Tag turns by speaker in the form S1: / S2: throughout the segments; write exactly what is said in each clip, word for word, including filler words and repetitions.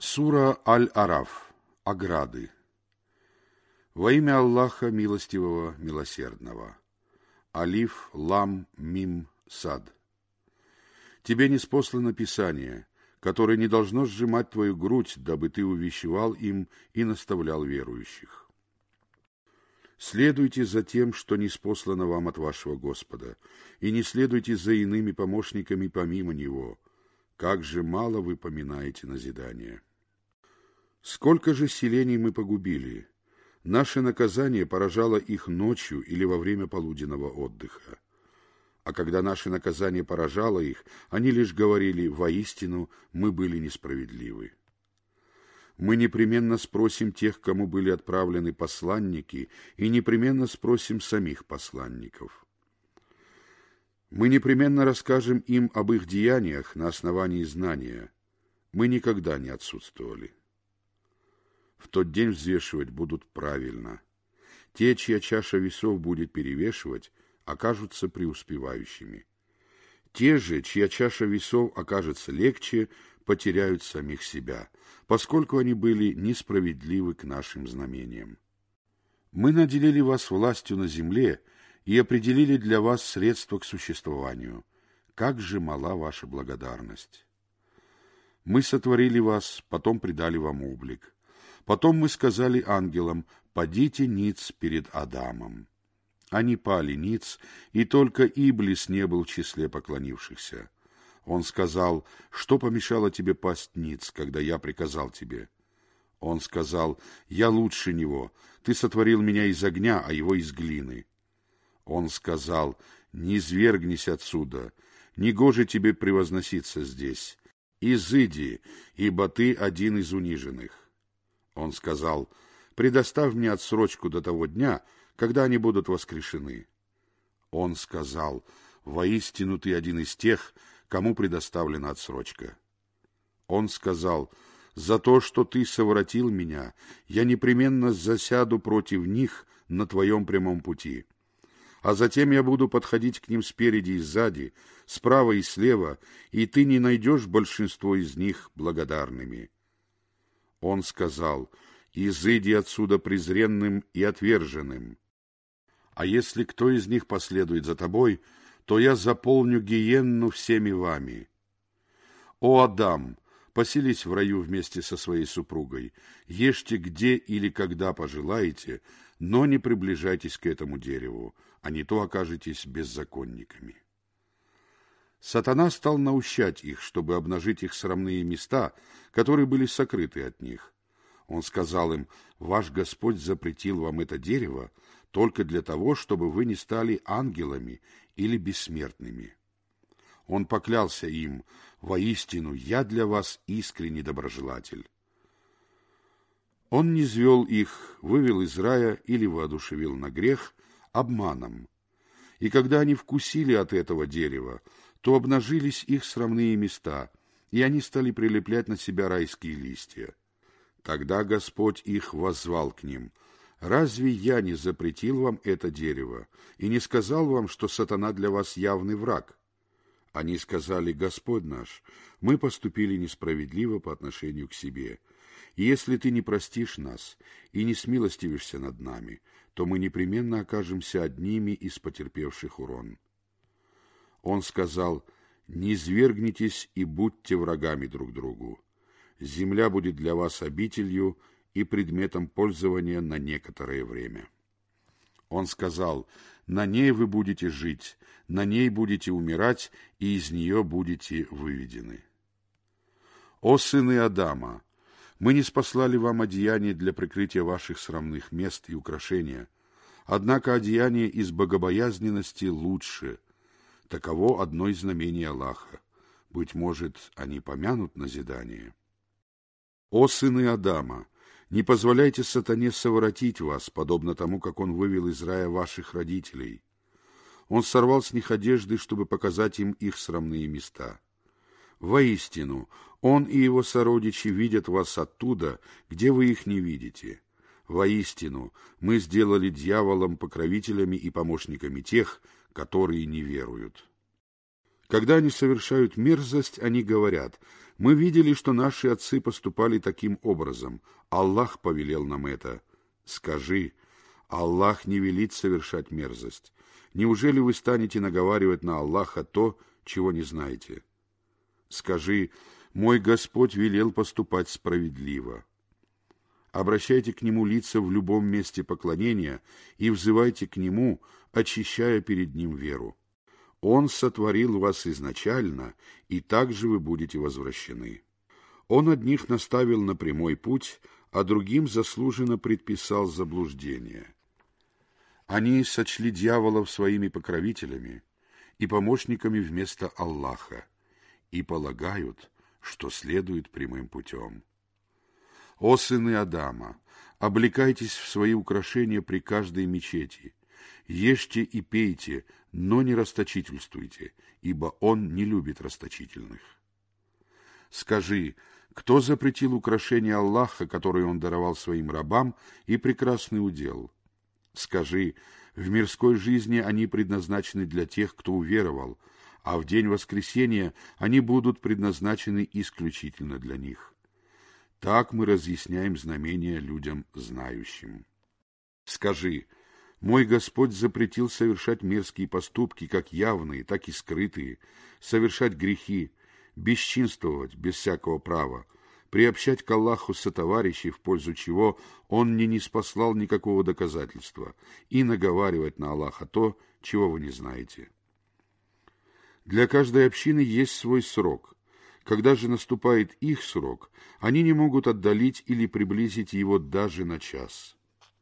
S1: Сура Аль-Араф. Ограды. Во имя Аллаха Милостивого, Милосердного. Алиф, Лам, Мим, Сад. Тебе ниспослано Писание, которое не должно сжимать твою грудь, дабы ты увещевал им и наставлял верующих. Следуйте за тем, что ниспослано вам от вашего Господа, и не следуйте за иными помощниками помимо Него. Как же мало вы поминаете назидание. Сколько же селений мы погубили! Наше наказание поражало их ночью или во время полуденного отдыха. А когда наше наказание поражало их, они лишь говорили: «Воистину, мы были несправедливы». Мы непременно спросим тех, кому были отправлены посланники, и непременно спросим самих посланников. Мы непременно расскажем им об их деяниях на основании знания. Мы никогда не отсутствовали. В тот день взвешивать будут правильно. Те, чья чаша весов будет перевешивать, окажутся преуспевающими. Те же, чья чаша весов окажется легче, потеряют самих себя, поскольку они были несправедливы к нашим знамениям. Мы наделили вас властью на земле и определили для вас средства к существованию. Как же мала ваша благодарность! Мы сотворили вас, потом придали вам облик. Потом мы сказали ангелам: «Падите ниц перед Адамом». Они пали ниц, и только Иблис не был в числе поклонившихся. Он сказал: «Что помешало тебе пасть ниц, когда я приказал тебе?» Он сказал: «Я лучше него. Ты сотворил меня из огня, а его из глины». Он сказал: «Не извергнись отсюда, негоже тебе превозноситься здесь. Изыди, ибо ты один из униженных». Он сказал: «Предоставь мне отсрочку до того дня, когда они будут воскрешены». Он сказал: «Воистину ты один из тех, кому предоставлена отсрочка». Он сказал: «За то, что ты совратил меня, я непременно засяду против них на твоем прямом пути. А затем я буду подходить к ним спереди и сзади, справа и слева, и ты не найдешь большинство из них благодарными». Он сказал: «Изыди отсюда презренным и отверженным. А если кто из них последует за тобой, то я заполню гиенну всеми вами. О, Адам, поселись в раю вместе со своей супругой, ешьте где или когда пожелаете, но не приближайтесь к этому дереву, а не то окажетесь беззаконниками». Сатана стал наущать их, чтобы обнажить их срамные места, которые были сокрыты от них. Он сказал им: «Ваш Господь запретил вам это дерево только для того, чтобы вы не стали ангелами или бессмертными». Он поклялся им: «Воистину, я для вас искренний доброжелатель». Он низвел их, вывел из рая или воодушевил на грех обманом. И когда они вкусили от этого дерева, то обнажились их срамные места, и они стали прилеплять на себя райские листья. Тогда Господь их воззвал к ним: «Разве я не запретил вам это дерево и не сказал вам, что сатана для вас явный враг?» Они сказали: «Господь наш, мы поступили несправедливо по отношению к себе, и если ты не простишь нас и не смилостивишься над нами, то мы непременно окажемся одними из потерпевших урон». Он сказал: «Не низвергнитесь и будьте врагами друг другу. Земля будет для вас обителью и предметом пользования на некоторое время». Он сказал: «На ней вы будете жить, на ней будете умирать, и из нее будете выведены». О сыны Адама, мы ниспослали вам одеяние для прикрытия ваших срамных мест и украшения, однако одеяние из богобоязненности лучше. Таково одно из знамений Аллаха. Быть может, они помянут назидание. О сыны Адама, не позволяйте сатане совратить вас, подобно тому, как он вывел из рая ваших родителей. Он сорвал с них одежды, чтобы показать им их срамные места. Воистину, он и его сородичи видят вас оттуда, где вы их не видите. Воистину, мы сделали дьяволом покровителями и помощниками тех, которые не веруют. Когда они совершают мерзость, они говорят: Мы видели, что наши отцы поступали таким образом. Аллах повелел нам это. Скажи, Аллах не велит совершать мерзость. Неужели вы станете наговаривать на Аллаха то, чего не знаете? Скажи, мой Господь велел поступать справедливо. Обращайте к Нему лица в любом месте поклонения и взывайте к Нему, очищая перед Ним веру. Он сотворил вас изначально, и также вы будете возвращены. Он одних наставил на прямой путь, а другим заслуженно предписал заблуждение. Они сочли дьяволов своими покровителями и помощниками вместо Аллаха и полагают, что следует прямым путем. О сыны Адама, облекайтесь в свои украшения при каждой мечети, ешьте и пейте, но не расточительствуйте, ибо Он не любит расточительных. Скажи, кто запретил украшения Аллаха, которые Он даровал своим рабам, и прекрасный удел? Скажи, в мирской жизни они предназначены для тех, кто уверовал, а в день воскресения они будут предназначены исключительно для них. Так мы разъясняем знамения людям знающим. Скажи, мой Господь запретил совершать мерзкие поступки, как явные, так и скрытые, совершать грехи, бесчинствовать без всякого права, приобщать к Аллаху сотоварищей, в пользу чего Он не ниспослал никакого доказательства, и наговаривать на Аллаха то, чего вы не знаете. Для каждой общины есть свой срок. Когда же наступает их срок, они не могут отдалить или приблизить его даже на час.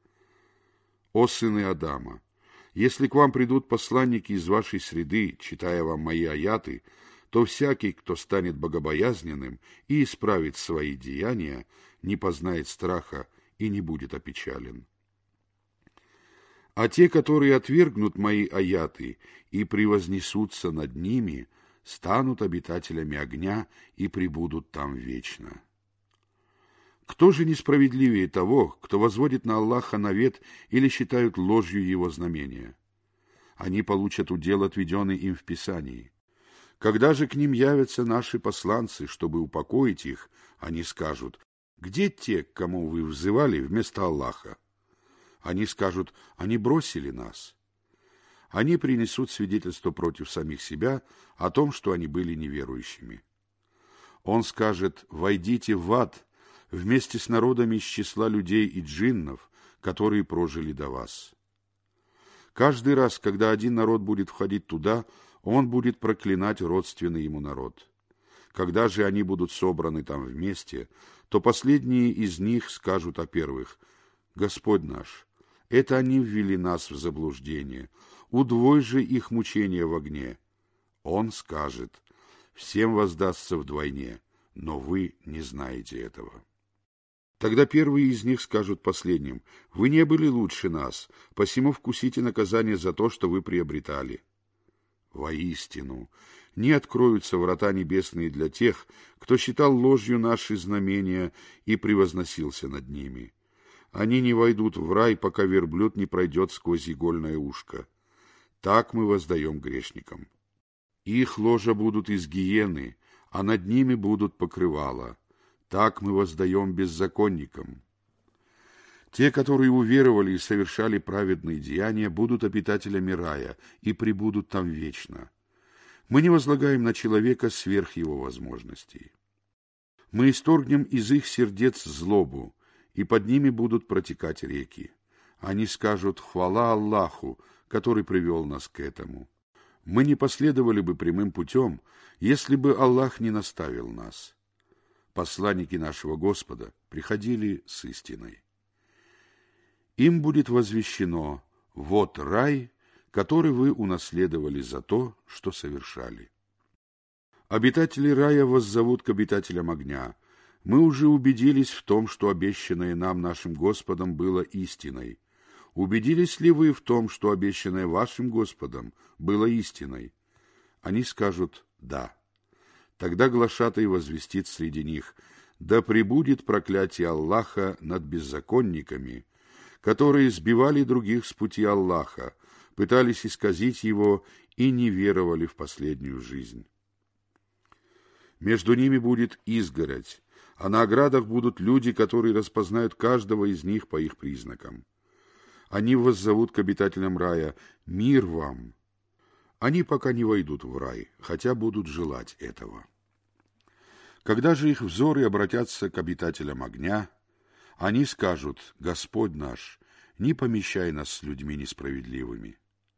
S1: О сыны Адама, если к вам придут посланники из вашей среды, читая вам мои аяты, то всякий, кто станет богобоязненным и исправит свои деяния, не познает страха и не будет опечален. А те, которые отвергнут мои аяты и превознесутся над ними, станут обитателями огня и пребудут там вечно. Кто же несправедливее того, кто возводит на Аллаха навет или считают ложью его знамения? Они получат удел, отведенный им в Писании. Когда же к ним явятся наши посланцы, чтобы упокоить их, они скажут: где те, к кому вы взывали вместо Аллаха? Они скажут: они бросили нас. Они принесут свидетельство против самих себя о том, что они были неверующими. Он скажет: войдите в ад вместе с народами из числа людей и джиннов, которые прожили до вас. Каждый раз, когда один народ будет входить туда, он будет проклинать родственный ему народ. Когда же они будут собраны там вместе, то последние из них скажут о первых: Господь наш, это они ввели нас в заблуждение, удвой же их мучения в огне. Он скажет: всем воздастся вдвойне, но вы не знаете этого. Тогда первые из них скажут последним: вы не были лучше нас, посему вкусите наказание за то, что вы приобретали. Воистину, не откроются врата небесные для тех, кто считал ложью наши знамения и превозносился над ними. Они не войдут в рай, пока верблюд не пройдет сквозь игольное ушко. Так мы воздаем грешникам. Их ложа будут из гиены, а над ними будут покрывала. Так мы воздаем беззаконникам. Те, которые уверовали и совершали праведные деяния, будут обитателями рая и пребудут там вечно. Мы не возлагаем на человека сверх его возможностей. Мы исторгнем из их сердец злобу, и под ними будут протекать реки. Они скажут: хвала Аллаху, который привел нас к этому. Мы не последовали бы прямым путем, если бы Аллах не наставил нас. Посланники нашего Господа приходили с истиной. Им будет возвещено: вот рай, который вы унаследовали за то, что совершали. Обитатели рая воззовут к обитателям огня: мы уже убедились в том, что обещанное нам нашим Господом было истиной. Убедились ли вы в том, что обещанное вашим Господом было истиной? Они скажут: да. Тогда глашатай возвестит среди них: да пребудет проклятие Аллаха над беззаконниками, которые сбивали других с пути Аллаха, пытались исказить его и не веровали в последнюю жизнь. Между ними будет изгородь, а на оградах будут люди, которые распознают каждого из них по их признакам. Они воззовут к обитателям рая: «Мир вам!» Они пока не войдут в рай, хотя будут желать этого. Когда же их взоры обратятся к обитателям огня, они скажут: «Господь наш, не помещай нас с людьми несправедливыми».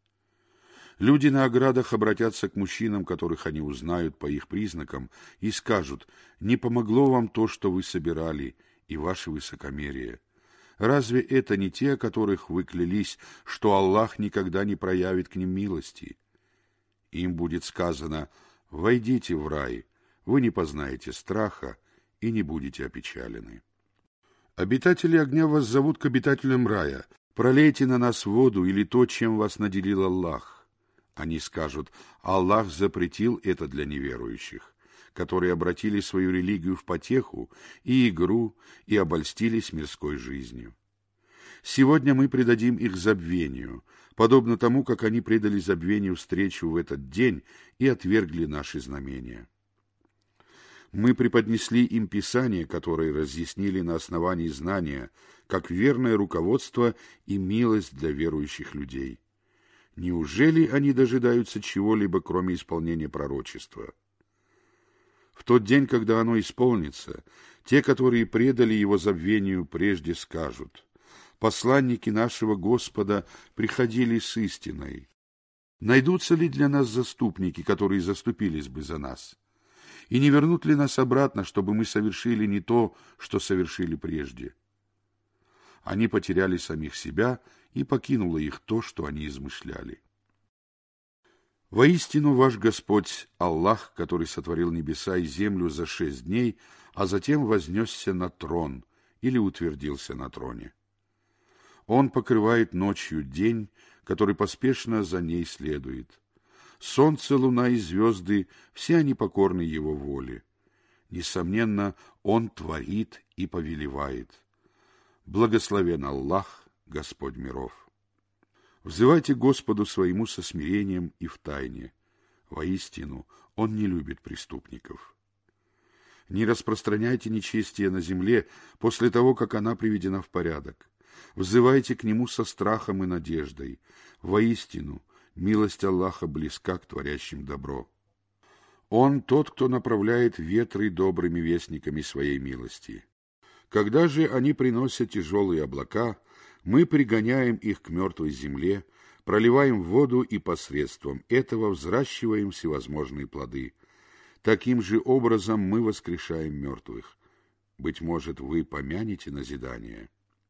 S1: Люди на оградах обратятся к мужчинам, которых они узнают по их признакам, и скажут: «Не помогло вам то, что вы собирали, и ваше высокомерие. Разве это не те, о которых вы клялись, что Аллах никогда не проявит к ним милости?» Им будет сказано: «Войдите в рай, вы не познаете страха и не будете опечалены». Обитатели огня воззовут к обитателям рая: «Пролейте на нас воду или то, чем вас наделил Аллах». Они скажут: «Аллах запретил это для неверующих, которые обратили свою религию в потеху и игру и обольстились мирской жизнью. Сегодня мы предадим их забвению, подобно тому, как они предали забвению встречу в этот день и отвергли наши знамения. Мы преподнесли им Писание, которое разъяснили на основании знания, как верное руководство и милость для верующих людей. Неужели они дожидаются чего-либо, кроме исполнения пророчества? В тот день, когда оно исполнится, те, которые предали его забвению, прежде скажут: «Посланники нашего Господа приходили с истиной. Найдутся ли для нас заступники, которые заступились бы за нас? И не вернут ли нас обратно, чтобы мы совершили не то, что совершили прежде?» Они потеряли самих себя, и покинуло их то, что они измышляли. Воистину ваш Господь Аллах, который сотворил небеса и землю за шесть дней, а затем вознесся на трон или утвердился на троне. Он покрывает ночью день, который поспешно за ней следует. Солнце, луна и звезды — все они покорны его воле. Несомненно, он творит и повелевает. Благословен Аллах, Господь миров. Взывайте Господу своему со смирением и в тайне. Воистину, Он не любит преступников. Не распространяйте нечестие на земле после того, как она приведена в порядок. Взывайте к Нему со страхом и надеждой. Воистину, милость Аллаха близка к творящим добро. Он тот, кто направляет ветры добрыми вестниками своей милости. Когда же они приносят тяжелые облака, мы пригоняем их к мертвой земле, проливаем воду и посредством этого взращиваем всевозможные плоды. Таким же образом мы воскрешаем мертвых. Быть может, вы помянете назидание.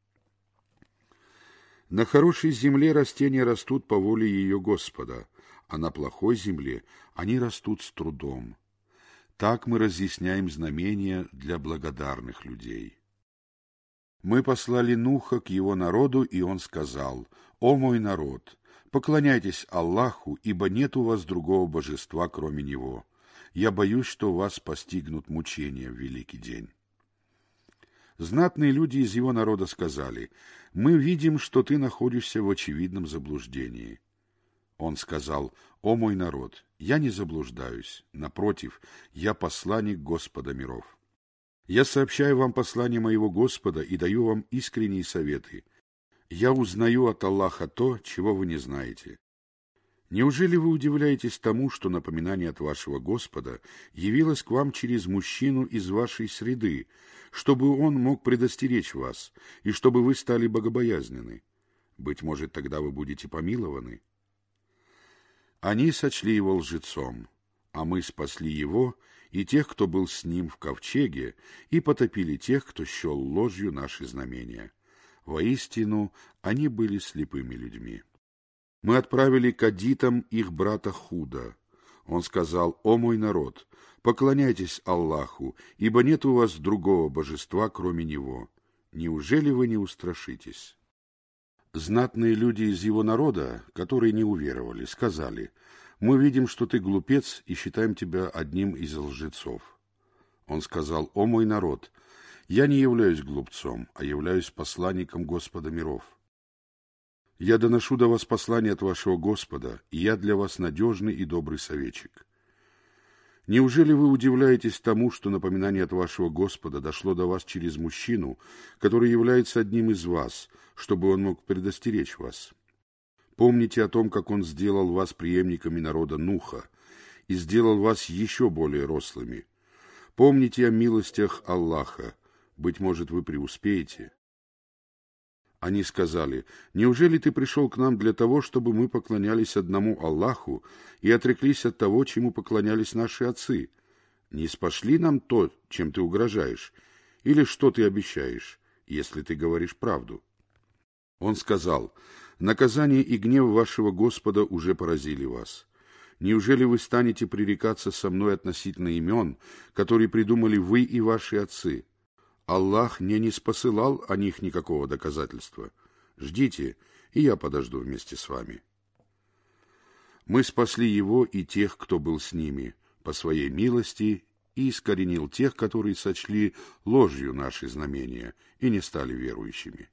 S1: На хорошей земле растения растут по воле ее Господа, а на плохой земле они растут с трудом. Так мы разъясняем знамения для благодарных людей. Мы послали Нуха к его народу, и он сказал: «О мой народ, поклоняйтесь Аллаху, ибо нет у вас другого божества, кроме Него. Я боюсь, что вас постигнут мучения в великий день». Знатные люди из его народа сказали: «Мы видим, что ты находишься в очевидном заблуждении». Он сказал: «О мой народ, я не заблуждаюсь, напротив, я посланник Господа миров. Я сообщаю вам послание моего Господа и даю вам искренние советы. Я узнаю от Аллаха то, чего вы не знаете. Неужели вы удивляетесь тому, что напоминание от вашего Господа явилось к вам через мужчину из вашей среды, чтобы он мог предостеречь вас, и чтобы вы стали богобоязненны? Быть может, тогда вы будете помилованы?» Они сочли его лжецом, а мы спасли его и тех, кто был с ним в ковчеге, и потопили тех, кто счел ложью наши знамения. Воистину, они были слепыми людьми. Мы отправили к адитам их брата Худа. Он сказал: «О мой народ, поклоняйтесь Аллаху, ибо нет у вас другого божества, кроме Него. Неужели вы не устрашитесь?» Знатные люди из его народа, которые не уверовали, сказали: «Мы видим, что ты глупец, и считаем тебя одним из лжецов». Он сказал: «О мой народ, я не являюсь глупцом, а являюсь посланником Господа миров. Я доношу до вас послание от вашего Господа, и я для вас надежный и добрый советчик. Неужели вы удивляетесь тому, что напоминание от вашего Господа дошло до вас через мужчину, который является одним из вас, чтобы он мог предостеречь вас? Помните о том, как он сделал вас преемниками народа Нуха и сделал вас еще более рослыми. Помните о милостях Аллаха, быть может, вы преуспеете. Они сказали: неужели ты пришел к нам для того, чтобы мы поклонялись одному Аллаху и отреклись от того, чему поклонялись наши отцы? Не спошли нам то, чем ты угрожаешь, или что ты обещаешь, если ты говоришь правду? Он сказал: наказание и гнев вашего Господа уже поразили вас. Неужели вы станете пререкаться со мной относительно имен, которые придумали вы и ваши отцы? Аллах не ниспосылал о них никакого доказательства. Ждите, и я подожду вместе с вами. Мы спасли его и тех, кто был с ними, по своей милости, и искоренил тех, которые сочли ложью наши знамения и не стали верующими.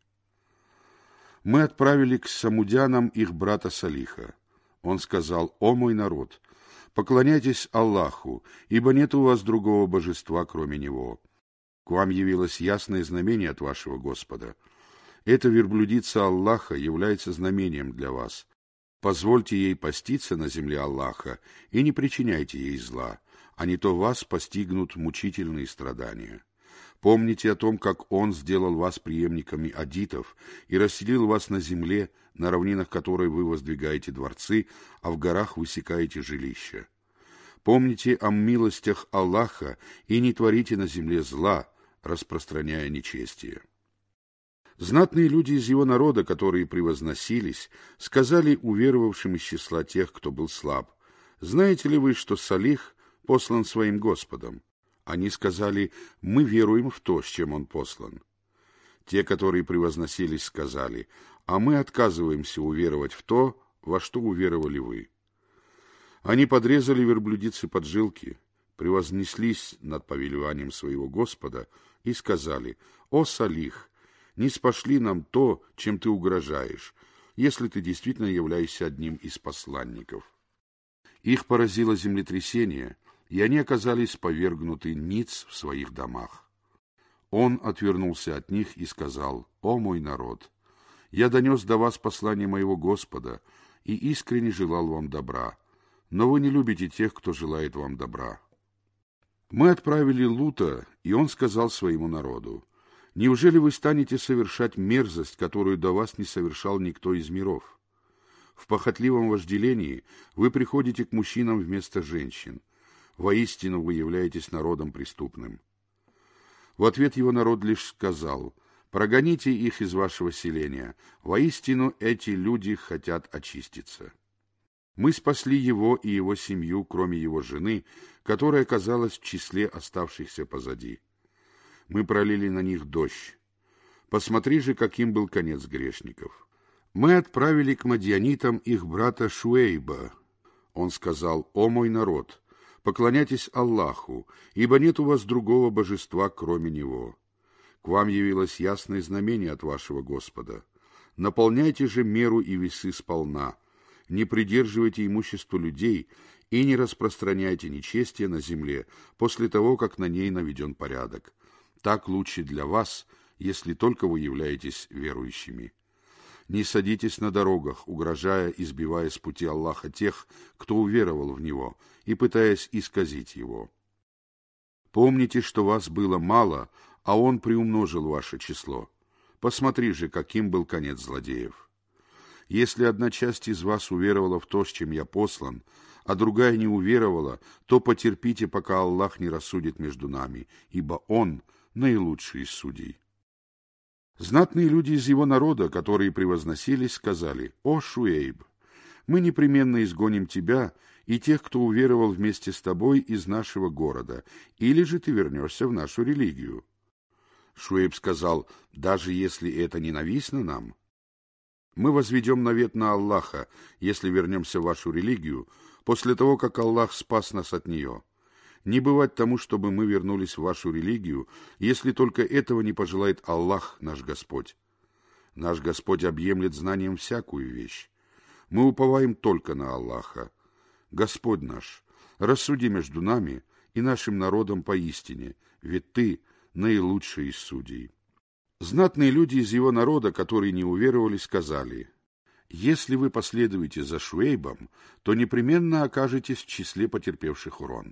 S1: Мы отправили к самудянам их брата Салиха. Он сказал: «О мой народ, поклоняйтесь Аллаху, ибо нет у вас другого божества, кроме Него. К вам явилось ясное знамение от вашего Господа. Эта верблюдица Аллаха является знамением для вас. Позвольте ей паститься на земле Аллаха и не причиняйте ей зла, а не то вас постигнут мучительные страдания. Помните о том, как Он сделал вас преемниками адитов и расселил вас на земле, на равнинах которой вы воздвигаете дворцы, а в горах высекаете жилища. Помните о милостях Аллаха и не творите на земле зла, распространяя нечестие». Знатные люди из его народа, которые превозносились, сказали уверовавшим из числа тех, кто был слаб: «Знаете ли вы, что Салих послан своим Господом?» Они сказали: «Мы веруем в то, с чем он послан». Те, которые превозносились, сказали: «А мы отказываемся уверовать в то, во что уверовали вы». Они подрезали верблюдицы поджилки, превознеслись над повелеванием своего Господа и сказали: «О, Салих, не спошли нам то, чем ты угрожаешь, если ты действительно являешься одним из посланников». Их поразило землетрясение, и они оказались повергнуты ниц в своих домах. Он отвернулся от них и сказал: «О мой народ, я донес до вас послание моего Господа и искренне желал вам добра, но вы не любите тех, кто желает вам добра». Мы отправили Лута, и он сказал своему народу: «Неужели вы станете совершать мерзость, которую до вас не совершал никто из миров? В похотливом вожделении вы приходите к мужчинам вместо женщин. Воистину вы являетесь народом преступным». В ответ его народ лишь сказал: «Прогоните их из вашего селения. Воистину эти люди хотят очиститься». Мы спасли его и его семью, кроме его жены, которая оказалась в числе оставшихся позади. Мы пролили на них дождь. Посмотри же, каким был конец грешников. Мы отправили к мадьянитам их брата Шуэйба. Он сказал: «О мой народ, поклоняйтесь Аллаху, ибо нет у вас другого божества, кроме Него. К вам явилось ясное знамение от вашего Господа. Наполняйте же меру и весы сполна, не придерживайте имущество людей и не распространяйте нечестие на земле после того, как на ней наведен порядок. Так лучше для вас, если только вы являетесь верующими. Не садитесь на дорогах, угрожая и сбивая с пути Аллаха тех, кто уверовал в Него, и пытаясь исказить Его. Помните, что вас было мало, а Он приумножил ваше число. Посмотри же, каким был конец злодеев. Если одна часть из вас уверовала в то, с чем я послан, а другая не уверовала, то потерпите, пока Аллах не рассудит между нами, ибо Он наилучший из судей». Знатные люди из его народа, которые превозносились, сказали: «О, Шуэйб, мы непременно изгоним тебя и тех, кто уверовал вместе с тобой, из нашего города, или же ты вернешься в нашу религию». Шуэйб сказал: «Даже если это ненавистно нам, мы возведем навет на Аллаха, если вернемся в вашу религию, после того, как Аллах спас нас от нее. Не бывать тому, чтобы мы вернулись в вашу религию, если только этого не пожелает Аллах, наш Господь. Наш Господь объемлет знанием всякую вещь. Мы уповаем только на Аллаха. Господь наш, рассуди между нами и нашим народом поистине, ведь ты наилучший из судей». Знатные люди из его народа, которые не уверовали, сказали: «Если вы последуете за Шуэйбом, то непременно окажетесь в числе потерпевших урон».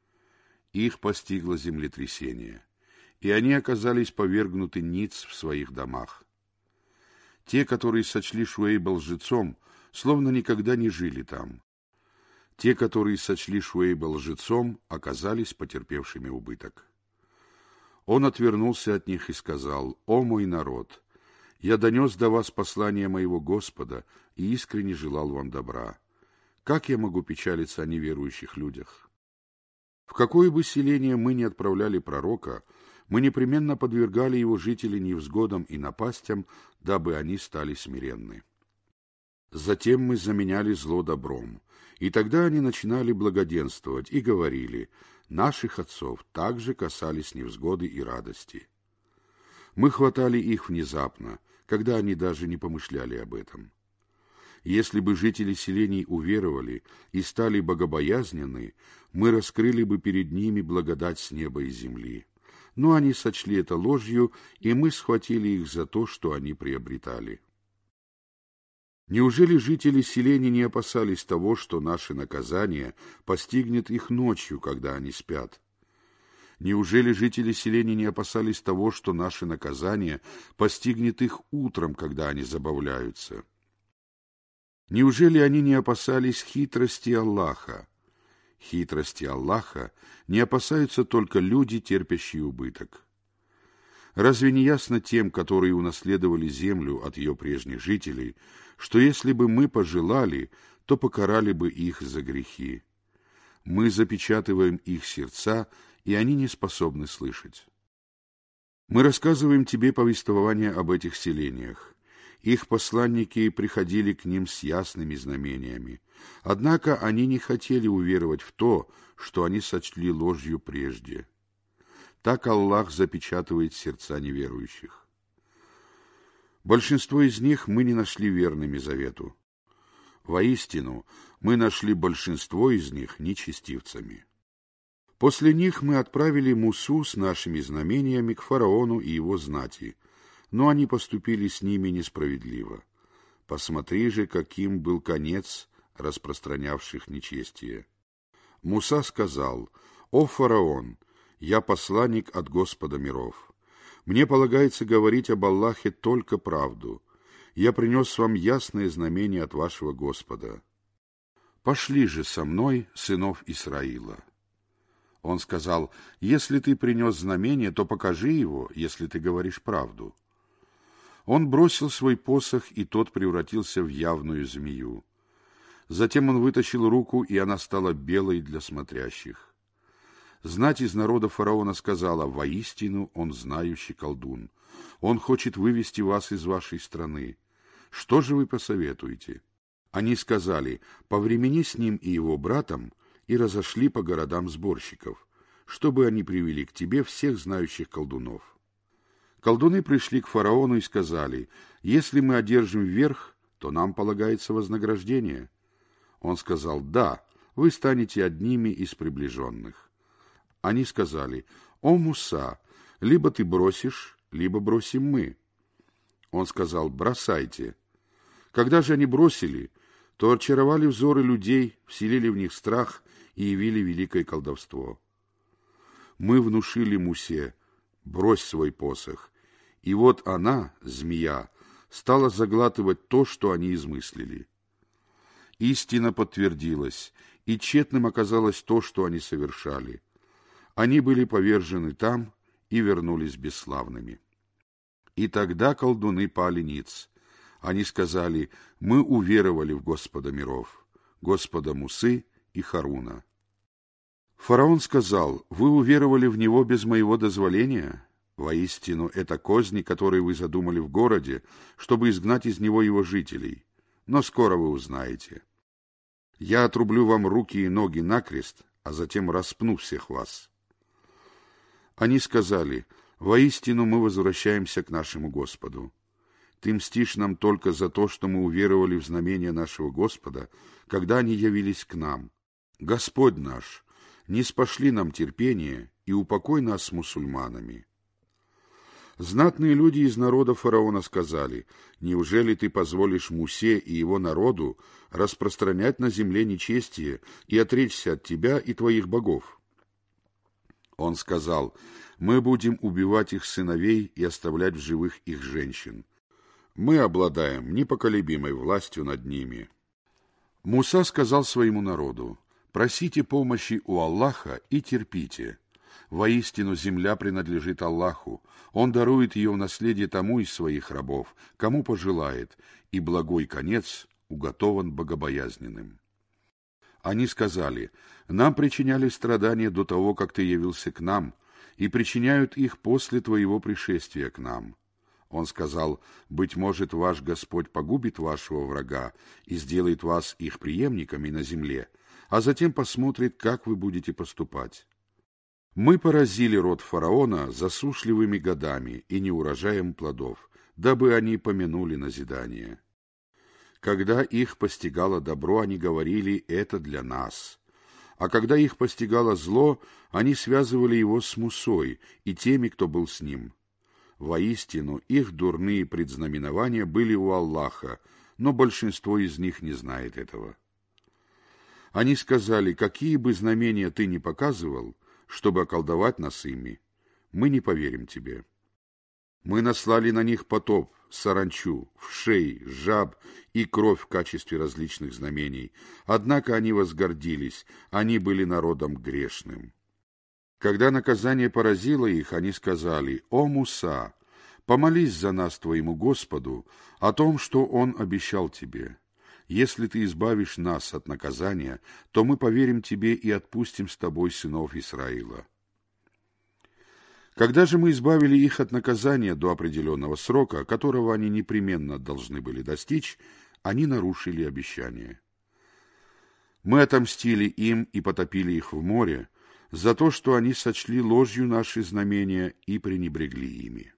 S1: Их постигло землетрясение, и они оказались повергнуты ниц в своих домах. Те, которые сочли Шуэйба лжецом, словно никогда не жили там. Те, которые сочли Шуэйба лжецом, оказались потерпевшими убыток. Он отвернулся от них и сказал: «О мой народ! Я донес до вас послание моего Господа и искренне желал вам добра. Как я могу печалиться о неверующих людях? В какое бы селение мы ни отправляли пророка, мы непременно подвергали его жителей невзгодам и напастям, дабы они стали смиренны. Затем мы заменяли зло добром, и тогда они начинали благоденствовать и говорили: наших отцов также касались невзгоды и радости. Мы хватали их внезапно, когда они даже не помышляли об этом. Если бы жители селений уверовали и стали богобоязненны, мы раскрыли бы перед ними благодать с неба и земли. Но они сочли это ложью, и мы схватили их за то, что они приобретали. Неужели жители селений не опасались того, что наше наказание постигнет их ночью, когда они спят? Неужели жители селений не опасались того, что наше наказание постигнет их утром, когда они забавляются? Неужели они не опасались хитрости Аллаха? Хитрости Аллаха не опасаются только люди, терпящие убыток. Разве не ясно тем, которые унаследовали землю от ее прежних жителей, что если бы мы пожелали, то покарали бы их за грехи? Мы запечатываем их сердца, и они не способны слышать. Мы рассказываем тебе повествование об этих селениях. Их посланники приходили к ним с ясными знамениями. Однако они не хотели уверовать в то, что они сочли ложью прежде. Так Аллах запечатывает сердца неверующих. Большинство из них мы не нашли верными завету. Воистину, мы нашли большинство из них нечестивцами. После них мы отправили Мусу с нашими знамениями к фараону и его знати, но они поступили с ними несправедливо. Посмотри же, каким был конец распространявших нечестие. Муса сказал: «О фараон, я посланник от Господа миров. Мне полагается говорить об Аллахе только правду. Я принес вам ясное знамение от вашего Господа. Пошли же со мной сынов Исраила». Он сказал: «Если ты принес знамение, то покажи его, если ты говоришь правду». Он бросил свой посох, и тот превратился в явную змею. Затем он вытащил руку, и она стала белой для смотрящих. Знать из народа фараона сказала: «Воистину он знающий колдун. Он хочет вывести вас из вашей страны. Что же вы посоветуете?» Они сказали: «Повремени с ним и его братом», и разошли по городам сборщиков, чтобы они привели к тебе всех знающих колдунов. Колдуны пришли к фараону и сказали: «Если мы одержим верх, то нам полагается вознаграждение». Он сказал: «Да, вы станете одними из приближенных». Они сказали: «О Муса, либо ты бросишь, либо бросим мы». Он сказал: «Бросайте». Когда же они бросили, то очаровали взоры людей, вселили в них страх и явили великое колдовство. Мы внушили Мусе: «Брось свой посох». И вот она, змея, стала заглатывать то, что они измыслили. Истина подтвердилась, и тщетным оказалось то, что они совершали. Они были повержены там и вернулись бесславными. И тогда колдуны пали ниц. Они сказали: «Мы уверовали в Господа миров, Господа Мусы и Харуна». Фараон сказал: «Вы уверовали в него без моего дозволения? Воистину, это козни, которые вы задумали в городе, чтобы изгнать из него его жителей. Но скоро вы узнаете. Я отрублю вам руки и ноги накрест, а затем распну всех вас». Они сказали: «Воистину мы возвращаемся к нашему Господу. Ты мстишь нам только за то, что мы уверовали в знамения нашего Господа, когда они явились к нам. Господь наш, не спошли нам терпение и упокой нас с мусульманами». Знатные люди из народа фараона сказали: «Неужели ты позволишь Мусе и его народу распространять на земле нечестие и отречься от тебя и твоих богов?» Он сказал: «Мы будем убивать их сыновей и оставлять в живых их женщин. Мы обладаем непоколебимой властью над ними». Муса сказал своему народу: «Просите помощи у Аллаха и терпите. Воистину земля принадлежит Аллаху, Он дарует ее в наследие тому из своих рабов, кому пожелает, и благой конец уготован богобоязненным». Они сказали: «Нам причиняли страдания до того, как ты явился к нам, и причиняют их после твоего пришествия к нам». Он сказал: «Быть может, ваш Господь погубит вашего врага и сделает вас их преемниками на земле, а затем посмотрит, как вы будете поступать». Мы поразили род фараона засушливыми годами и неурожаем плодов, дабы они помянули назидание. Когда их постигало добро, они говорили: «Это для нас». А когда их постигало зло, они связывали его с Мусой и теми, кто был с ним. Воистину, их дурные предзнаменования были у Аллаха, но большинство из них не знает этого. Они сказали: «Какие бы знамения ты ни показывал, чтобы околдовать нас ими, мы не поверим тебе». Мы наслали на них потоп, саранчу, вшей, жаб и кровь в качестве различных знамений, однако они возгордились, они были народом грешным. Когда наказание поразило их, они сказали: «О Муса, помолись за нас твоему Господу о том, что Он обещал тебе. Если ты избавишь нас от наказания, то мы поверим тебе и отпустим с тобой сынов Исраила». Когда же мы избавили их от наказания до определенного срока, которого они непременно должны были достичь, они нарушили обещание. Мы отомстили им и потопили их в море за то, что они сочли ложью наши знамения и пренебрегли ими.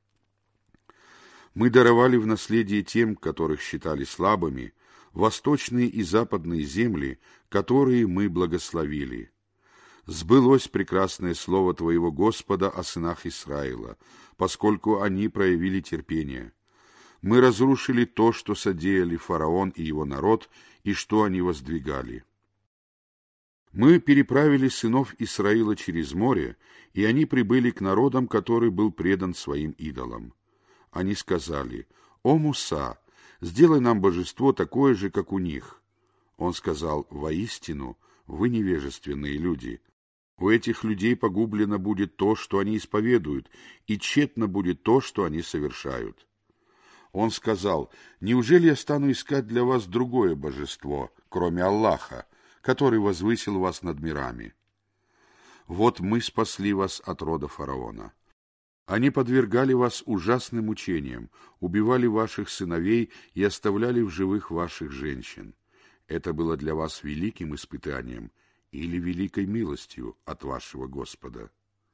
S1: Мы даровали в наследие тем, которых считали слабыми, восточные и западные земли, которые мы благословили. Сбылось прекрасное слово Твоего Господа о сынах Исраила, поскольку они проявили терпение. Мы разрушили то, что содеяли фараон и его народ, и что они воздвигали. Мы переправили сынов Исраила через море, и они прибыли к народам, который был предан своим идолам. Они сказали: «О Муса, сделай нам божество такое же, как у них». Он сказал: «Воистину, вы невежественные люди. У этих людей погублено будет то, что они исповедуют, и тщетно будет то, что они совершают». Он сказал: «Неужели я стану искать для вас другое божество, кроме Аллаха, который возвысил вас над мирами? Вот мы спасли вас от рода фараона. Они подвергали вас ужасным мучениям, убивали ваших сыновей и оставляли в живых ваших женщин. Это было для вас великим испытанием или великой милостью от вашего Господа.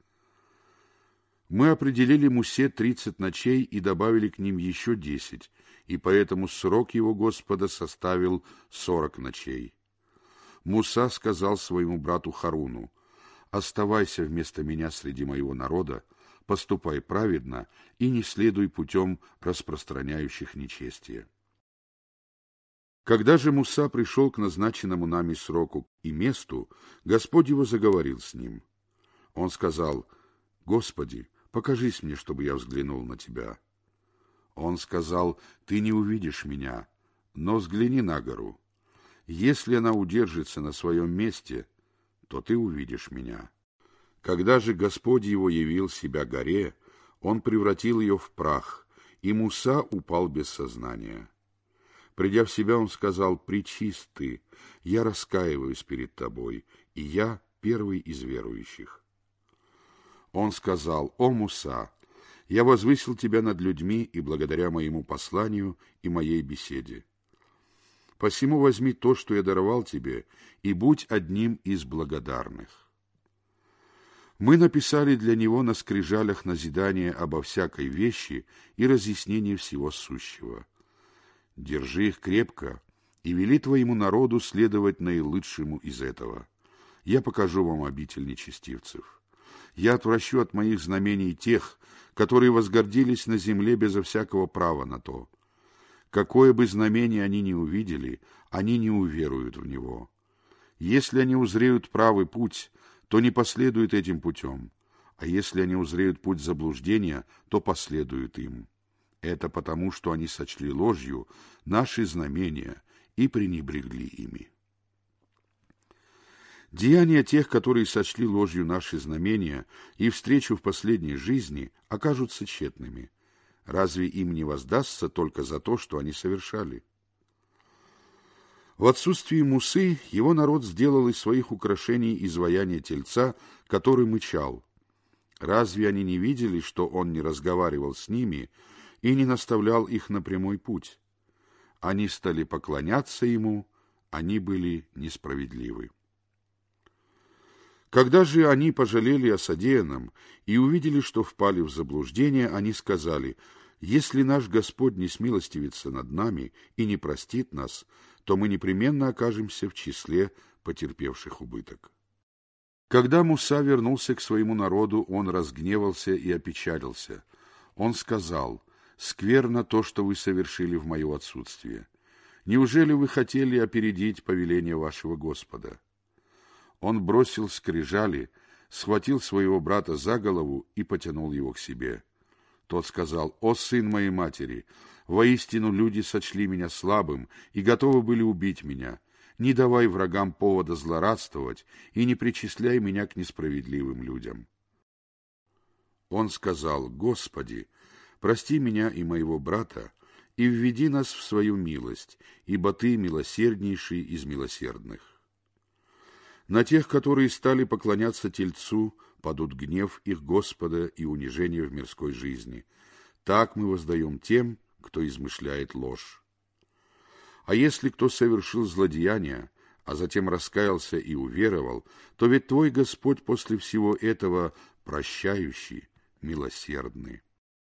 S1: Мы определили Мусе тридцать ночей и добавили к ним еще десять, и поэтому срок его Господа составил сорок ночей. Муса сказал своему брату Харуну: «Оставайся вместо меня среди моего народа, поступай праведно и не следуй путем распространяющих нечестие». Когда же Муса пришел к назначенному нами сроку и месту, Господь его заговорил с ним. Он сказал: «Господи, покажись мне, чтобы я взглянул на тебя». Он сказал: «Ты не увидишь меня, но взгляни на гору. Если она удержится на своем месте, то ты увидишь меня». Когда же Господь его явил себя горе, он превратил ее в прах, и Муса упал без сознания. Придя в себя, он сказал: «Пречист ты, я раскаиваюсь перед тобой, и я первый из верующих». Он сказал: «О Муса, я возвысил тебя над людьми и благодаря моему посланию и моей беседе. Посему возьми то, что я даровал тебе, и будь одним из благодарных». Мы написали для него на скрижалях назидание обо всякой вещи и разъяснение всего сущего. Держи их крепко и вели твоему народу следовать наилучшему из этого. Я покажу вам обитель нечестивцев. Я отвращу от моих знамений тех, которые возгордились на земле безо всякого права на то. Какое бы знамение они ни увидели, они не уверуют в него. Если они узреют правый путь, то не последуют этим путем, а если они узреют путь заблуждения, то последуют им. Это потому, что они сочли ложью наши знамения и пренебрегли ими. Деяния тех, которые сочли ложью наши знамения и встречу в последней жизни, окажутся тщетными. Разве им не воздастся только за то, что они совершали? В отсутствие Мусы его народ сделал из своих украшений изваяние тельца, который мычал. Разве они не видели, что он не разговаривал с ними и не наставлял их на прямой путь? Они стали поклоняться ему, они были несправедливы. Когда же они пожалели о содеянном и увидели, что впали в заблуждение, они сказали: «Если наш Господь не смилостивится над нами и не простит нас, то мы непременно окажемся в числе потерпевших убыток». Когда Муса вернулся к своему народу, он разгневался и опечалился. Он сказал: «Скверно то, что вы совершили в мое отсутствие. Неужели вы хотели опередить повеление вашего Господа?» Он бросил скрижали, схватил своего брата за голову и потянул его к себе. Тот сказал: «О, сын моей матери, воистину люди сочли меня слабым и готовы были убить меня. Не давай врагам повода злорадствовать и не причисляй меня к несправедливым людям». Он сказал: «Господи, прости меня и моего брата и введи нас в свою милость, ибо Ты милосерднейший из милосердных». На тех, которые стали поклоняться Тельцу, падут гнев их Господа и унижение в мирской жизни. Так мы воздаем тем, кто измышляет ложь. А если кто совершил злодеяние, а затем раскаялся и уверовал, то ведь твой Господь после всего этого прощающий, милосердный.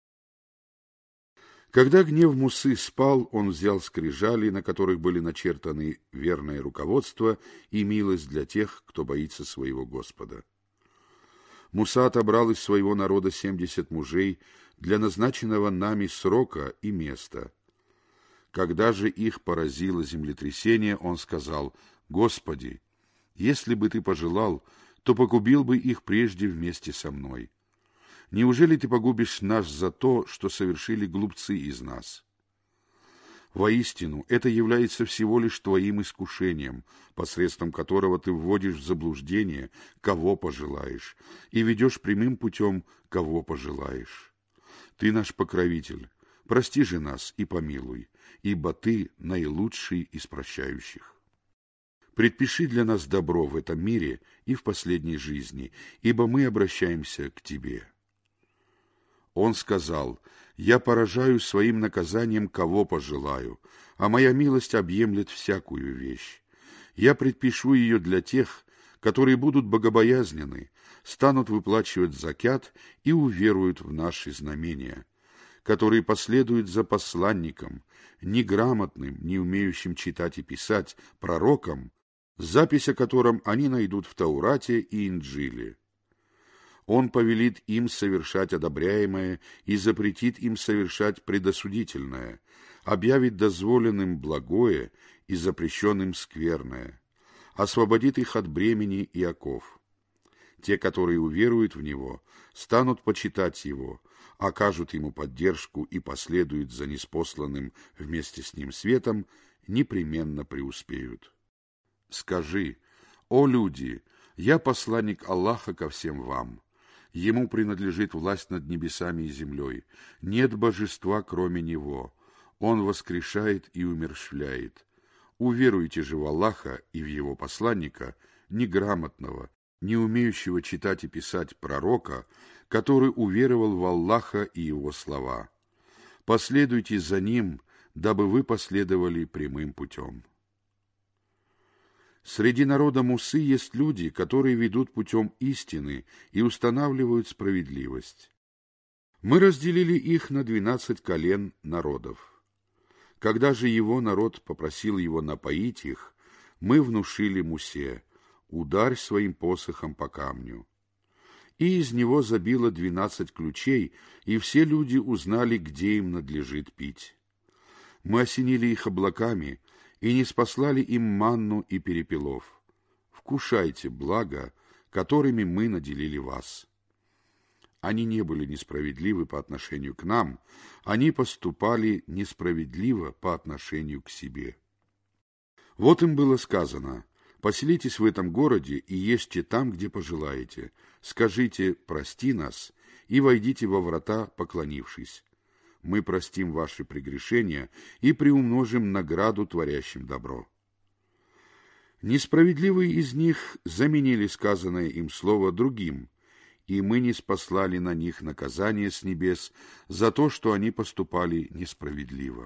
S1: Когда гнев Мусы спал, он взял скрижали, на которых были начертаны верное руководство и милость для тех, кто боится своего Господа. Муса отобрал из своего народа семьдесят мужей для назначенного нами срока и места. Когда же их поразило землетрясение, он сказал: «Господи, если бы Ты пожелал, то погубил бы их прежде вместе со мной. Неужели Ты погубишь нас за то, что совершили глупцы из нас? Воистину, это является всего лишь Твоим искушением, посредством которого Ты вводишь в заблуждение, кого пожелаешь, и ведешь прямым путем, кого пожелаешь. Ты наш покровитель, прости же нас и помилуй, ибо Ты наилучший из прощающих. Предпиши для нас добро в этом мире и в последней жизни, ибо мы обращаемся к Тебе». Он сказал: «Я поражаю своим наказанием, кого пожелаю, а моя милость объемлет всякую вещь. Я предпишу ее для тех, которые будут богобоязненны, станут выплачивать закят и уверуют в наши знамения, которые последуют за посланником, неграмотным, не умеющим читать и писать, пророком, запись о котором они найдут в Таурате и Инджиле. Он повелит им совершать одобряемое и запретит им совершать предосудительное, объявит дозволенным благое и запрещенным скверное, освободит их от бремени и оков. Те, которые уверуют в Него, станут почитать Его, окажут Ему поддержку и последуют за ниспосланным вместе с Ним светом, непременно преуспеют. Скажи: «О люди, я посланник Аллаха ко всем вам. Ему принадлежит власть над небесами и землей. Нет божества, кроме Него. Он воскрешает и умерщвляет. Уверуйте же в Аллаха и в Его посланника, неграмотного, не умеющего читать и писать пророка, который уверовал в Аллаха и Его слова. Последуйте за Ним, дабы вы последовали прямым путем». Среди народа Мусы есть люди, которые ведут путем истины и устанавливают справедливость. Мы разделили их на двенадцать колен народов. Когда же его народ попросил его напоить их, мы внушили Мусе: ударь своим посохом по камню. И из него забило двенадцать ключей, и все люди узнали, где им надлежит пить. Мы осенили их облаками и ниспослали им манну и перепелов. Вкушайте благо, которыми мы наделили вас. Они не были несправедливы по отношению к нам, они поступали несправедливо по отношению к себе. Вот им было сказано: поселитесь в этом городе и ешьте там, где пожелаете. Скажите: прости нас, и войдите во врата, поклонившись. Мы простим ваши прегрешения и приумножим награду творящим добро. Несправедливые из них заменили сказанное им слово другим, и мы ниспослали на них наказание с небес за то, что они поступали несправедливо.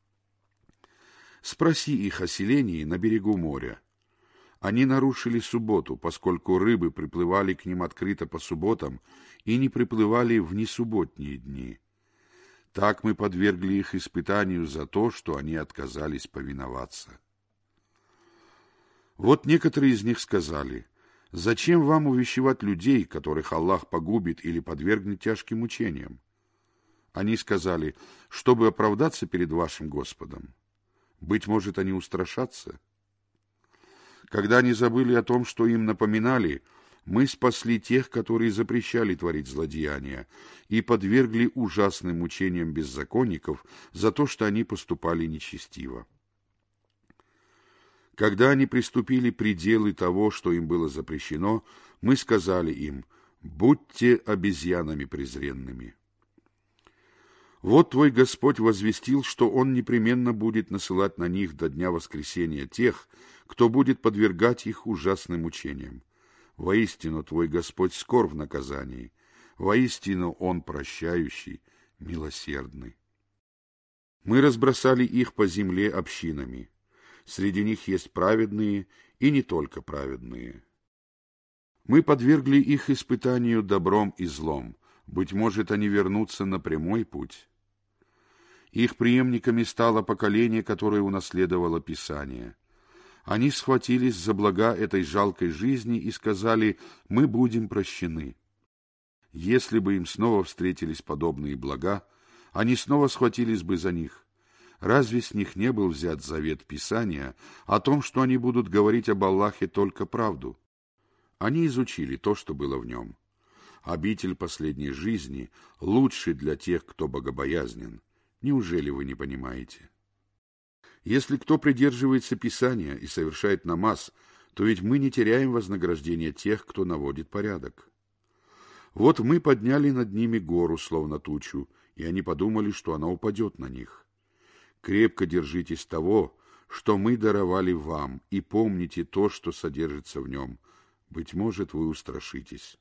S1: Спроси их о селении на берегу моря. Они нарушили субботу, поскольку рыбы приплывали к ним открыто по субботам и не приплывали в несубботние дни. Так мы подвергли их испытанию за то, что они отказались повиноваться. Вот некоторые из них сказали: зачем вам увещевать людей, которых Аллах погубит или подвергнет тяжким мучениям? Они сказали: чтобы оправдаться перед вашим Господом. Быть может, они устрашатся? Когда они забыли о том, что им напоминали, мы спасли тех, которые запрещали творить злодеяния, и подвергли ужасным мучениям беззаконников за то, что они поступали нечестиво. Когда они приступили пределы того, что им было запрещено, мы сказали им: будьте обезьянами презренными. Вот твой Господь возвестил, что Он непременно будет насылать на них до дня воскресения тех, кто будет подвергать их ужасным мучениям. Воистину, твой Господь скор в наказании, воистину Он прощающий, милосердный. Мы разбросали их по земле общинами. Среди них есть праведные и не только праведные. Мы подвергли их испытанию добром и злом. Быть может, они вернутся на прямой путь. Их преемниками стало поколение, которое унаследовало Писание. Они схватились за блага этой жалкой жизни и сказали: мы будем прощены. Если бы им снова встретились подобные блага, они снова схватились бы за них. Разве с них не был взят завет Писания о том, что они будут говорить об Аллахе только правду? Они изучили то, что было в нем. Обитель последней жизни лучше для тех, кто богобоязнен. Неужели вы не понимаете? Если кто придерживается Писания и совершает намаз, то ведь мы не теряем вознаграждения тех, кто наводит порядок. Вот мы подняли над ними гору, словно тучу, и они подумали, что она упадет на них. Крепко держитесь того, что мы даровали вам, и помните то, что содержится в нем. Быть может, вы устрашитесь.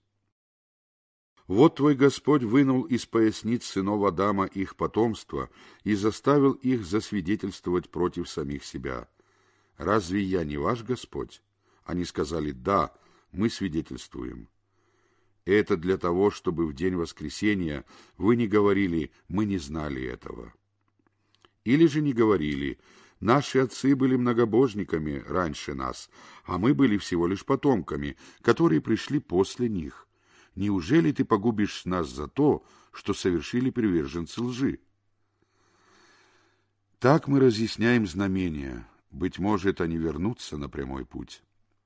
S1: Вот твой Господь вынул из поясниц сынов Адама их потомство и заставил их засвидетельствовать против самих себя. Разве я не ваш Господь? Они сказали: да, мы свидетельствуем. Это для того, чтобы в день воскресения вы не говорили: мы не знали этого. Или же не говорили: наши отцы были многобожниками раньше нас, а мы были всего лишь потомками, которые пришли после них. Неужели ты погубишь нас за то, что совершили приверженцы лжи? Так мы разъясняем знамения. Быть может, они вернутся на прямой путь.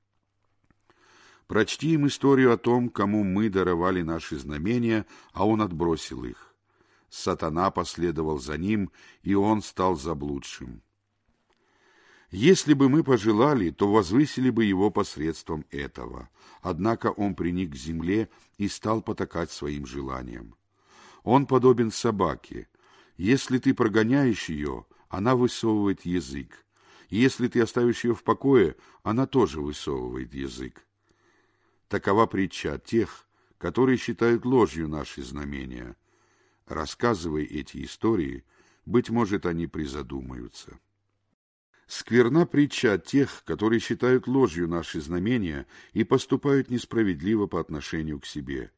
S1: Прочти им историю о том, кому мы даровали наши знамения, а он отбросил их. Сатана последовал за ним, и он стал заблудшим. Если бы мы пожелали, то возвысили бы его посредством этого. Однако он приник к земле и стал потакать своим желаниям. Он подобен собаке. Если ты прогоняешь ее, она высовывает язык. Если ты оставишь ее в покое, она тоже высовывает язык. Такова притча от тех, которые считают ложью наши знамения. Рассказывая эти истории, быть может, они призадумаются. Скверна притча от тех, которые считают ложью наши знамения и поступают несправедливо по отношению к себе.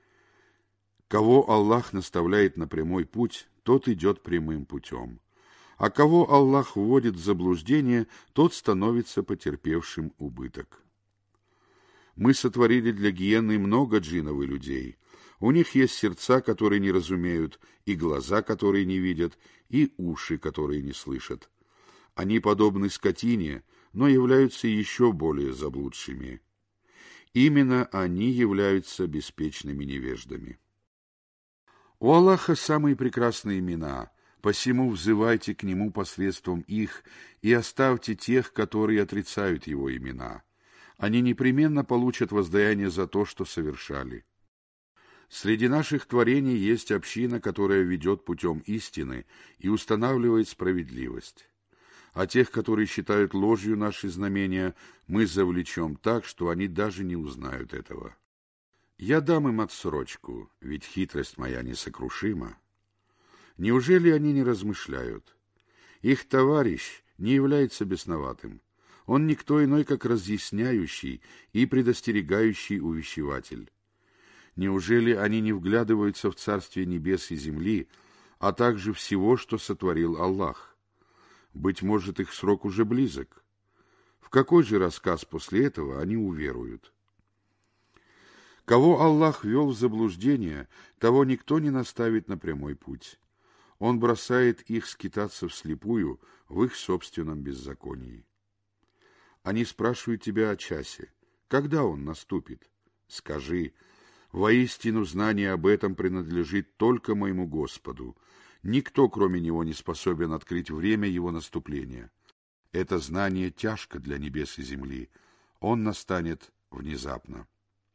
S1: Кого Аллах наставляет на прямой путь, тот идет прямым путем. А кого Аллах вводит в заблуждение, тот становится потерпевшим убыток. Мы сотворили для гиены много джиннов и людей. У них есть сердца, которые не разумеют, и глаза, которые не видят, и уши, которые не слышат. Они подобны скотине, но являются еще более заблудшими. Именно они являются беспечными невеждами. У Аллаха самые прекрасные имена, посему взывайте к Нему посредством их и оставьте тех, которые отрицают Его имена. Они непременно получат воздаяние за то, что совершали. Среди наших творений есть община, которая ведет путем истины и устанавливает справедливость. А тех, которые считают ложью наши знамения, мы завлечем так, что они даже не узнают этого. Я дам им отсрочку, ведь хитрость моя несокрушима. Неужели они не размышляют? Их товарищ не является бесноватым. Он никто иной, как разъясняющий и предостерегающий увещеватель. Неужели они не вглядываются в царствие небес и земли, а также всего, что сотворил Аллах? Быть может, их срок уже близок. В какой же рассказ после этого они уверуют? Кого Аллах ввел в заблуждение, того никто не наставит на прямой путь. Он бросает их скитаться вслепую в их собственном беззаконии. Они спрашивают тебя о часе. Когда он наступит? Скажи: воистину знание об этом принадлежит только моему Господу. Никто, кроме Него, не способен открыть время его наступления. Это знание тяжко для небес и земли. Он настанет внезапно.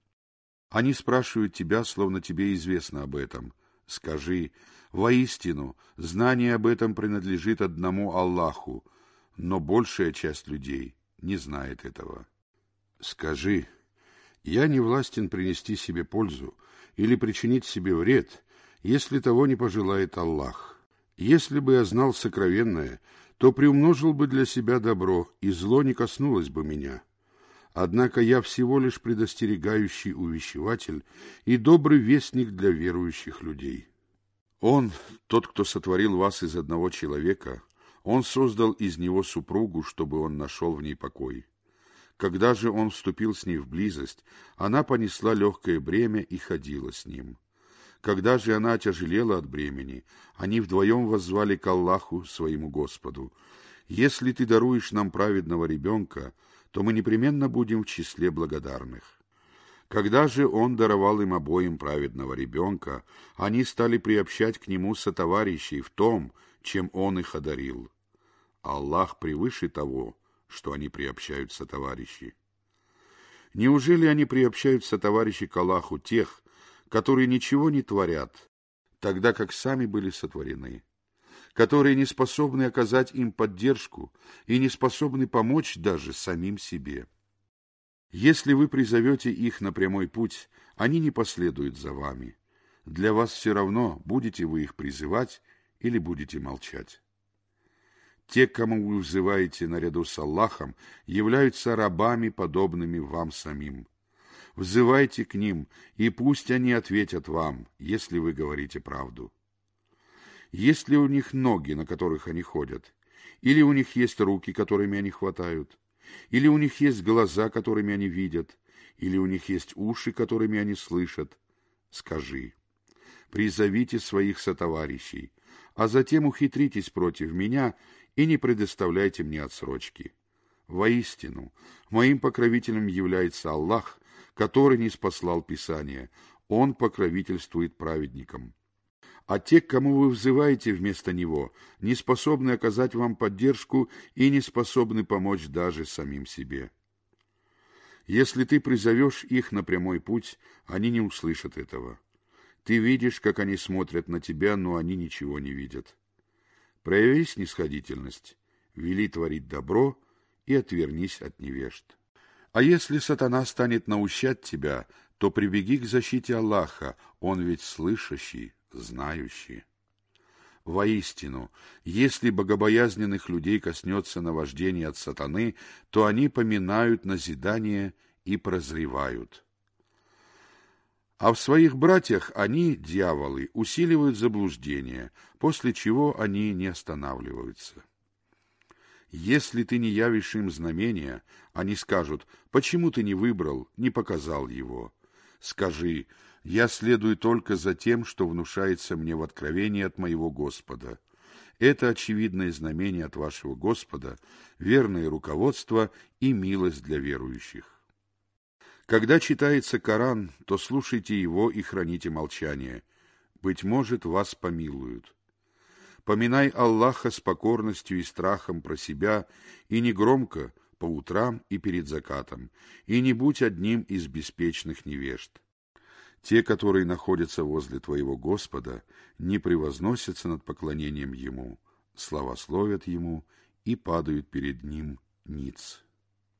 S1: Они спрашивают тебя, словно тебе известно об этом. Скажи: воистину, знание об этом принадлежит одному Аллаху, но большая часть людей не знает этого. Скажи: я не властен принести себе пользу или причинить себе вред, если того не пожелает Аллах. Если бы я знал сокровенное, то приумножил бы для себя добро, и зло не коснулось бы меня. Однако я всего лишь предостерегающий увещеватель и добрый вестник для верующих людей. Он, тот, кто сотворил вас из одного человека, Он создал из него супругу, чтобы он нашел в ней покой. Когда же он вступил с ней в близость, она понесла легкое бремя и ходила с ним. Когда же она отяжелела от бремени, они вдвоем воззвали к Аллаху, своему Господу: «Если ты даруешь нам праведного ребенка, то мы непременно будем в числе благодарных». Когда же он даровал им обоим праведного ребенка, они стали приобщать к нему сотоварищей в том, чем он их одарил. Аллах превыше того, что они приобщают сотоварищи. Неужели они приобщают сотоварищи к Аллаху тех, которые ничего не творят, тогда как сами были сотворены, которые не способны оказать им поддержку и не способны помочь даже самим себе? Если вы призовете их на прямой путь, они не последуют за вами. Для вас все равно, будете вы их призывать или будете молчать. Те, кому вы взываете наряду с Аллахом, являются рабами, подобными вам самим. Взывайте к ним, и пусть они ответят вам, если вы говорите правду. Есть ли у них ноги, на которых они ходят? Или у них есть руки, которыми они хватают? Или у них есть глаза, которыми они видят? Или у них есть уши, которыми они слышат? Скажи: призовите своих сотоварищей, а затем ухитритесь против меня и не предоставляйте мне отсрочки. Воистину, моим покровителем является Аллах, который ниспослал Писание. Он покровительствует праведникам. А те, к кому вы взываете вместо него, не способны оказать вам поддержку и не способны помочь даже самим себе. Если ты призовешь их на прямой путь, они не услышат этого. Ты видишь, как они смотрят на тебя, но они ничего не видят. Прояви снисходительность, вели творить добро и отвернись от невежд. А если сатана станет наущать тебя, то прибеги к защите Аллаха, он ведь слышащий, знающий. Воистину, если богобоязненных людей коснется наваждение от сатаны, то они поминают назидание и прозревают. А в своих братьях они, дьяволы, усиливают заблуждение, после чего они не останавливаются. Если ты не явишь им знамения, они скажут: почему ты не выбрал, не показал его? Скажи: я следую только за тем, что внушается мне в откровении от моего Господа. Это очевидное знамение от вашего Господа, верное руководство и милость для верующих. Когда читается Коран, то слушайте его и храните молчание. Быть может, вас помилуют. Поминай Аллаха с покорностью и страхом про себя, и не громко, по утрам и перед закатом, и не будь одним из беспечных невежд. Те, которые находятся возле твоего Господа, не превозносятся над поклонением Ему, славословят Ему и падают перед Ним ниц.